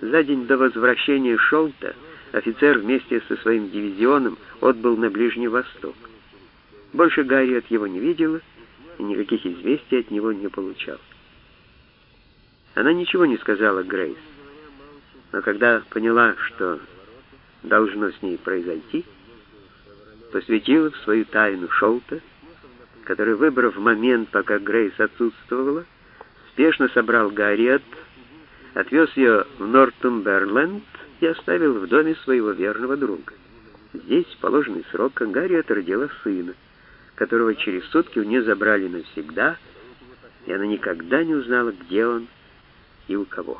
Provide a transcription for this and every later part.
За день до возвращения Шолта офицер вместе со своим дивизионом отбыл на Ближний Восток. Больше Гарриет его не видела и никаких известий от него не получала. Она ничего не сказала Грейс, но когда поняла, что должно с ней произойти, посвятила в свою тайну Шолта, который, выбрав момент, пока Грейс отсутствовала, спешно собрал Гарриет, отвез ее в Нортумберленд и оставил в доме своего верного друга. Здесь, в положенный срок, Гарриет родила сына, которого через сутки у нее забрали навсегда, и она никогда не узнала, где он и у кого.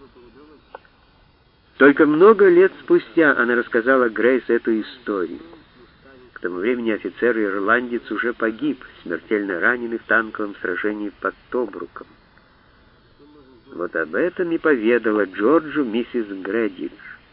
Только много лет спустя она рассказала Грейс эту историю. К тому времени офицер-ирландец уже погиб, смертельно раненый в танковом сражении под Тобруком. Вот об этом и поведала Джорджу миссис Грэдидж.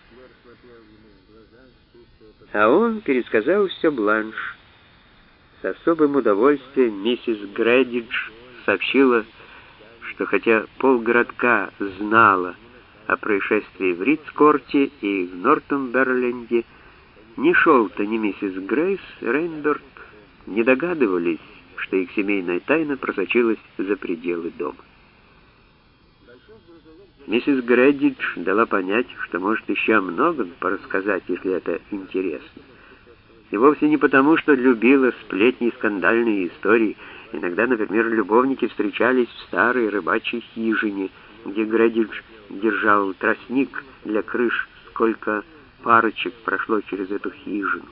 А он пересказал все Бланш. С особым удовольствием миссис Грэдидж сообщила, что хотя полгородка знала о происшествии в Ридскорте и в Нортумберленде, ни Шолта, ни миссис Грейс Рейндорт не догадывались, что их семейная тайна просочилась за пределы дома. Миссис Грэдидж дала понять, что может еще о многом порассказать, если это интересно. И вовсе не потому, что любила сплетни и скандальные истории. Иногда, например, любовники встречались в старой рыбачьей хижине, где Грэдидж держал тростник для крыш, сколько парочек прошло через эту хижину.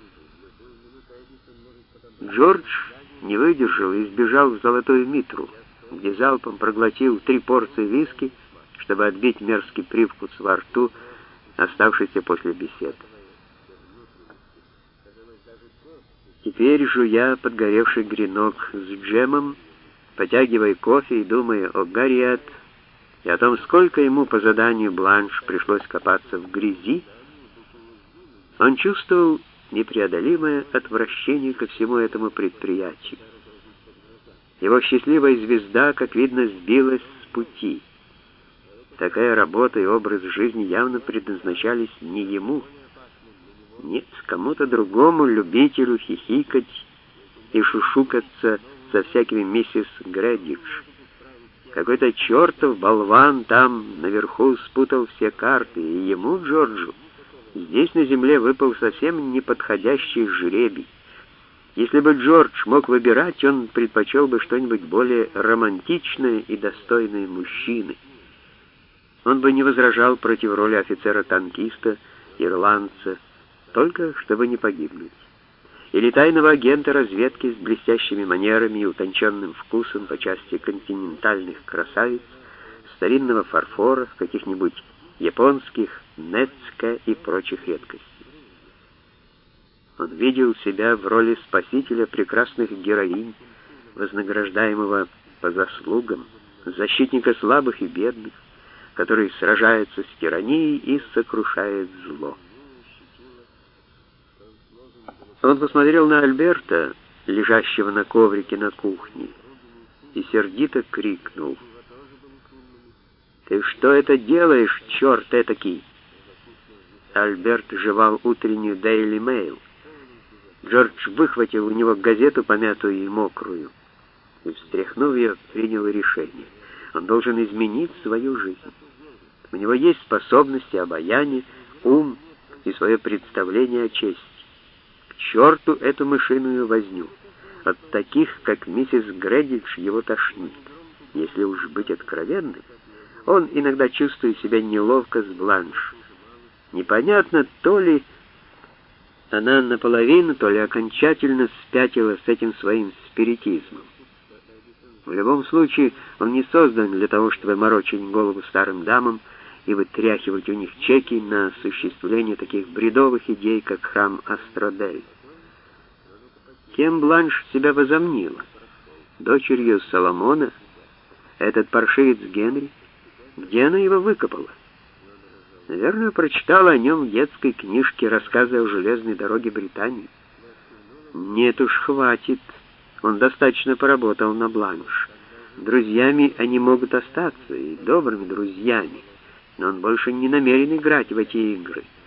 Джордж не выдержал и сбежал в Золотую Митру, где залпом проглотил 3 порции виски, чтобы отбить мерзкий привкус во рту, оставшийся после беседы. Теперь, жуя подгоревший гренок с джемом, потягивая кофе и думая о Гарриет и о том, сколько ему по заданию Бланш пришлось копаться в грязи, он чувствовал непреодолимое отвращение ко всему этому предприятию. Его счастливая звезда, как видно, сбилась с пути. Такая работа и образ жизни явно предназначались не ему. Нет, кому-то другому, любителю хихикать и шушукаться со всякими миссис Грэдидж. Какой-то чертов болван там наверху спутал все карты, и ему, Джорджу, здесь на земле выпал совсем неподходящий жребий. Если бы Джордж мог выбирать, он предпочел бы что-нибудь более романтичное и достойное мужчины. Он бы не возражал против роли офицера-танкиста, ирландца, только чтобы не погибнуть. Или тайного агента разведки с блестящими манерами и утонченным вкусом по части континентальных красавиц, старинного фарфора, каких-нибудь японских, нецке и прочих редкостей. Он видел себя в роли спасителя прекрасных героинь, вознаграждаемого по заслугам, защитника слабых и бедных, который сражается с тиранией и сокрушает зло. Он посмотрел на Альберта, лежащего на коврике на кухне, и сердито крикнул: «Ты что это делаешь, черт этакий?» Альберт жевал утреннюю Daily Mail. Джордж выхватил у него газету, помятую и мокрую, и, встряхнув ее, принял решение. Он должен изменить свою жизнь. У него есть способности, обаяние, ум и свое представление о чести. К черту эту мышиную возню. От таких, как миссис Грэдидж, его тошнит. Если уж быть откровенным, он иногда чувствует себя неловко с Бланш. Непонятно, то ли она наполовину, то ли окончательно спятила с этим своим спиритизмом. В любом случае, он не создан для того, чтобы морочить голову старым дамам и вытряхивать у них чеки на осуществление таких бредовых идей, как храм Астродель. Кем Бланш себя возомнила? Дочерью Соломона? Этот паршивец Генри? Где она его выкопала? Наверное, прочитала о нем в детской книжке рассказы о железной дороге Британии. Нет уж, хватит. Он достаточно поработал на Бланш. Друзьями они могут остаться, и добрыми друзьями. но он больше не намерен играть в эти игры.